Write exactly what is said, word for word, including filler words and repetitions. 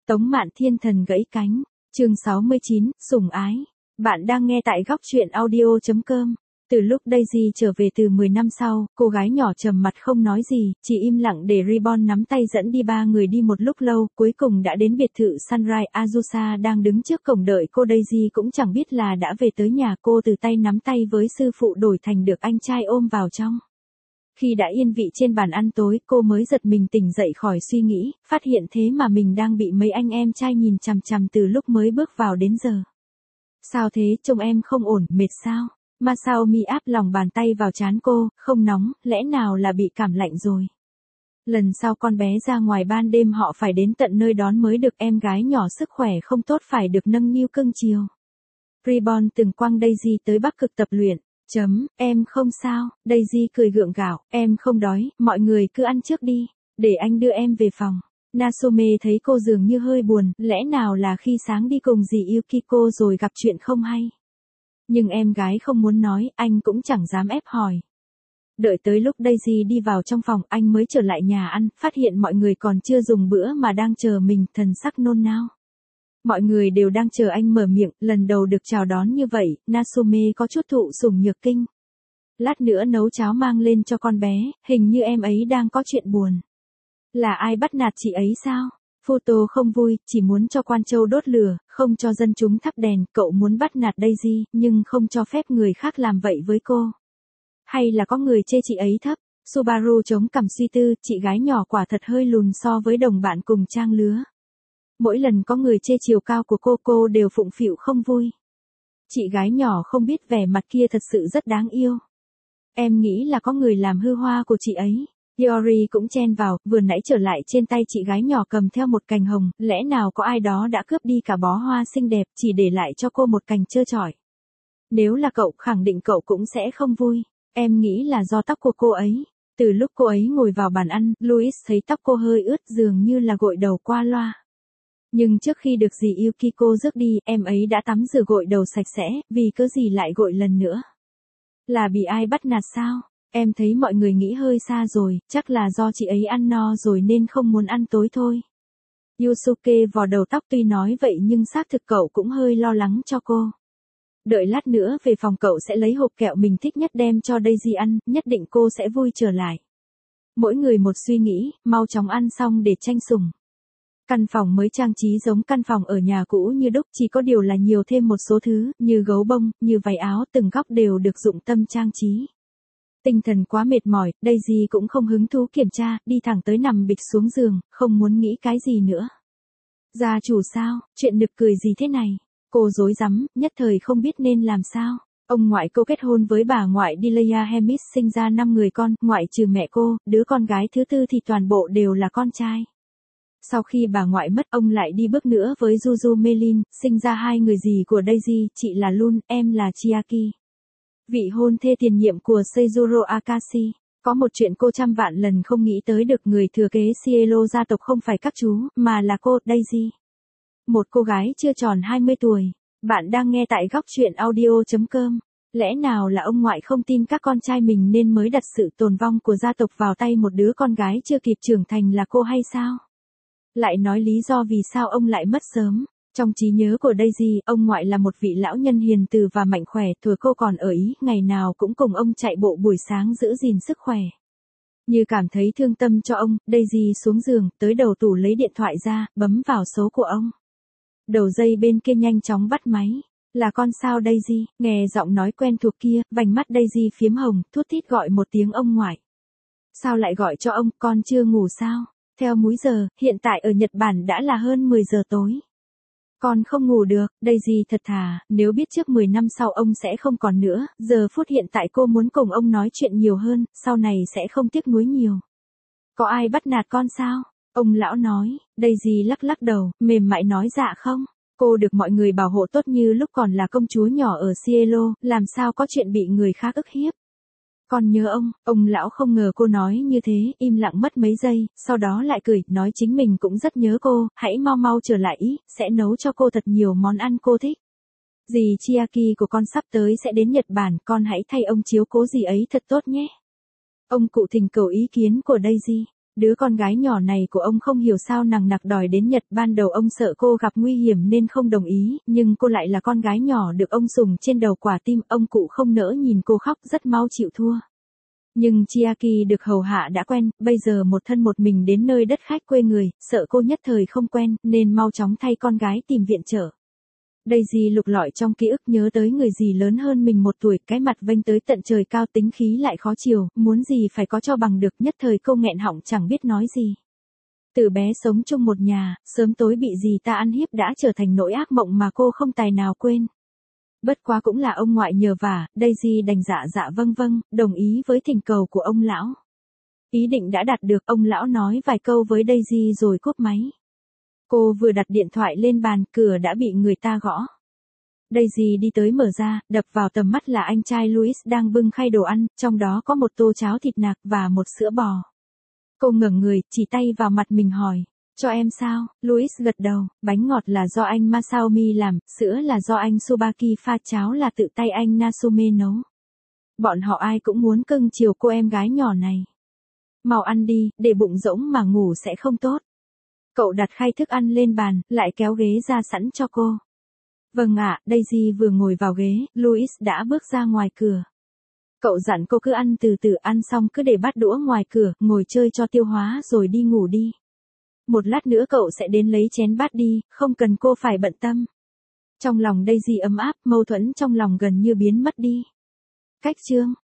Tống Mạn Thiên Thần gãy cánh, chương sáu mươi chín, sủng ái. Bạn đang nghe tại góc truyện audio chấm com. Từ lúc Daisy trở về từ mười năm sau, cô gái nhỏ trầm mặt không nói gì, chỉ im lặng để Ribbon nắm tay dẫn đi ba người đi một lúc lâu, cuối cùng đã đến biệt thự Sunrise. Azusa đang đứng trước cổng đợi cô. Daisy cũng chẳng biết là đã về tới nhà, cô từ tay nắm tay với sư phụ đổi thành được anh trai ôm vào trong. Khi đã yên vị trên bàn ăn tối, cô mới giật mình tỉnh dậy khỏi suy nghĩ, phát hiện thế mà mình đang bị mấy anh em trai nhìn chằm chằm từ lúc mới bước vào đến giờ. Sao thế, trông em không ổn, mệt sao? Masaomi áp lòng bàn tay vào trán cô, không nóng, lẽ nào là bị cảm lạnh rồi? Lần sau con bé ra ngoài ban đêm họ phải đến tận nơi đón mới được, em gái nhỏ sức khỏe không tốt phải được nâng niu cưng chiều. Ribbon từng quăng Daisy tới Bắc Cực tập luyện. Chấm, em không sao, Daisy cười gượng gạo, em không đói, mọi người cứ ăn trước đi, để anh đưa em về phòng. Nasome thấy cô dường như hơi buồn, lẽ nào là khi sáng đi cùng dì Yukiko rồi gặp chuyện không hay. Nhưng em gái không muốn nói, anh cũng chẳng dám ép hỏi. Đợi tới lúc Daisy đi vào trong phòng, anh mới trở lại nhà ăn, phát hiện mọi người còn chưa dùng bữa mà đang chờ mình, thần sắc nôn nao. Mọi người đều đang chờ anh mở miệng, lần đầu được chào đón như vậy, Nasome có chút thụ sủng nhược kinh. Lát nữa nấu cháo mang lên cho con bé, hình như em ấy đang có chuyện buồn. Là ai bắt nạt chị ấy sao? Photo không vui, chỉ muốn cho Quan Châu đốt lửa, không cho dân chúng thắp đèn, cậu muốn bắt nạt Daisy, nhưng không cho phép người khác làm vậy với cô. Hay là có người chê chị ấy thấp? Subaru chống cằm suy tư, chị gái nhỏ quả thật hơi lùn so với đồng bạn cùng trang lứa. Mỗi lần có người chê chiều cao của cô, cô đều phụng phịu không vui. Chị gái nhỏ không biết vẻ mặt kia thật sự rất đáng yêu. Em nghĩ là có người làm hư hoa của chị ấy. Yori cũng chen vào, vừa nãy trở lại trên tay chị gái nhỏ cầm theo một cành hồng, lẽ nào có ai đó đã cướp đi cả bó hoa xinh đẹp, chỉ để lại cho cô một cành trơ trọi. Nếu là cậu, khẳng định cậu cũng sẽ không vui. Em nghĩ là do tóc của cô ấy. Từ lúc cô ấy ngồi vào bàn ăn, Louis thấy tóc cô hơi ướt, dường như là gội đầu qua loa. Nhưng trước khi được dì Yukiko rước đi, em ấy đã tắm rửa gội đầu sạch sẽ, vì cớ gì lại gội lần nữa? Là bị ai bắt nạt sao? Em thấy mọi người nghĩ hơi xa rồi, chắc là do chị ấy ăn no rồi nên không muốn ăn tối thôi. Yusuke vò đầu tóc, tuy nói vậy nhưng xác thực cậu cũng hơi lo lắng cho cô. Đợi lát nữa về phòng cậu sẽ lấy hộp kẹo mình thích nhất đem cho Daisy ăn, nhất định cô sẽ vui trở lại. Mỗi người một suy nghĩ, mau chóng ăn xong để tranh sủng. Căn phòng mới trang trí giống căn phòng ở nhà cũ như đúc, chỉ có điều là nhiều thêm một số thứ, như gấu bông, như váy áo, từng góc đều được dụng tâm trang trí. Tinh thần quá mệt mỏi, Daisy cũng không hứng thú kiểm tra, đi thẳng tới nằm bịch xuống giường, không muốn nghĩ cái gì nữa. Gia chủ sao, chuyện nực cười gì thế này? Cô rối rắm, nhất thời không biết nên làm sao. Ông ngoại cô kết hôn với bà ngoại Delia Hemis, sinh ra năm người con, ngoại trừ mẹ cô, đứa con gái thứ tư thì toàn bộ đều là con trai. Sau khi bà ngoại mất, ông lại đi bước nữa với Juju Melin, sinh ra hai người dì của Daisy, chị là Lun, em là Chiaki. Vị hôn thê tiền nhiệm của Seijuro Akashi. Có một chuyện cô trăm vạn lần không nghĩ tới được, người thừa kế Cielo gia tộc không phải các chú, mà là cô, Daisy. Một cô gái chưa tròn hai mươi tuổi. Bạn đang nghe tại góc truyện audio chấm com. Lẽ nào là ông ngoại không tin các con trai mình nên mới đặt sự tồn vong của gia tộc vào tay một đứa con gái chưa kịp trưởng thành là cô hay sao? Lại nói lý do vì sao ông lại mất sớm. Trong trí nhớ của Daisy, ông ngoại là một vị lão nhân hiền từ và mạnh khỏe, thuở cô còn ở Ý, ngày nào cũng cùng ông chạy bộ buổi sáng giữ gìn sức khỏe. Như cảm thấy thương tâm cho ông, Daisy xuống giường, tới đầu tủ lấy điện thoại ra, bấm vào số của ông. Đầu dây bên kia nhanh chóng bắt máy. Là con sao Daisy? Nghe giọng nói quen thuộc kia, vành mắt Daisy phiếm hồng, thút thít gọi một tiếng ông ngoại. Sao lại gọi cho ông, con chưa ngủ sao? Theo múi giờ, hiện tại ở Nhật Bản đã là hơn mười giờ tối. Con không ngủ được, Daisy thật thà, nếu biết trước mười năm sau ông sẽ không còn nữa, giờ phút hiện tại cô muốn cùng ông nói chuyện nhiều hơn, sau này sẽ không tiếc nuối nhiều. Có ai bắt nạt con sao? Ông lão nói. Daisy lắc lắc đầu, mềm mại nói dạ không. Cô được mọi người bảo hộ tốt như lúc còn là công chúa nhỏ ở Cielo, làm sao có chuyện bị người khác ức hiếp. Con nhớ ông, ông lão không ngờ cô nói như thế, im lặng mất mấy giây, sau đó lại cười, nói chính mình cũng rất nhớ cô, hãy mau mau trở lại Ý, sẽ nấu cho cô thật nhiều món ăn cô thích. Dì Chiaki của con sắp tới sẽ đến Nhật Bản, con hãy thay ông chiếu cố dì ấy thật tốt nhé. Ông cụ thỉnh cầu ý kiến của Daisy. Đứa con gái nhỏ này của ông không hiểu sao nằng nặc đòi đến Nhật, ban đầu ông sợ cô gặp nguy hiểm nên không đồng ý, nhưng cô lại là con gái nhỏ được ông sủng trên đầu quả tim, ông cụ không nỡ nhìn cô khóc, rất mau chịu thua. Nhưng Chiaki được hầu hạ đã quen, bây giờ một thân một mình đến nơi đất khách quê người, sợ cô nhất thời không quen, nên mau chóng thay con gái tìm viện trợ. Daisy lục lọi trong ký ức nhớ tới người dì lớn hơn mình một tuổi, cái mặt vênh tới tận trời cao, tính khí lại khó chiều, muốn gì phải có cho bằng được, nhất thời cô nghẹn họng chẳng biết nói gì. Từ bé sống chung một nhà, sớm tối bị dì ta ăn hiếp đã trở thành nỗi ác mộng mà cô không tài nào quên. Bất quá cũng là ông ngoại nhờ vả, Daisy đành dạ dạ vâng vâng, đồng ý với thỉnh cầu của ông lão. Ý định đã đạt được, ông lão nói vài câu với Daisy rồi cúp máy. Cô vừa đặt điện thoại lên bàn, cửa đã bị người ta gõ. Daisy đi tới mở ra, đập vào tầm mắt là anh trai Louis đang bưng khay đồ ăn, trong đó có một tô cháo thịt nạc và một sữa bò. Cô ngẩng người, chỉ tay vào mặt mình hỏi, cho em sao? Louis gật đầu, bánh ngọt là do anh Masaomi làm, sữa là do anh Tsubaki pha, cháo là tự tay anh Nasume nấu. Bọn họ ai cũng muốn cưng chiều cô em gái nhỏ này. Mau ăn đi, để bụng rỗng mà ngủ sẽ không tốt. Cậu đặt khay thức ăn lên bàn, lại kéo ghế ra sẵn cho cô. Vâng ạ, Daisy vừa ngồi vào ghế, Louis đã bước ra ngoài cửa. Cậu dặn cô cứ ăn từ từ, ăn xong cứ để bát đũa ngoài cửa, ngồi chơi cho tiêu hóa rồi đi ngủ đi. Một lát nữa cậu sẽ đến lấy chén bát đi, không cần cô phải bận tâm. Trong lòng Daisy ấm áp, mâu thuẫn trong lòng gần như biến mất đi. Cách chương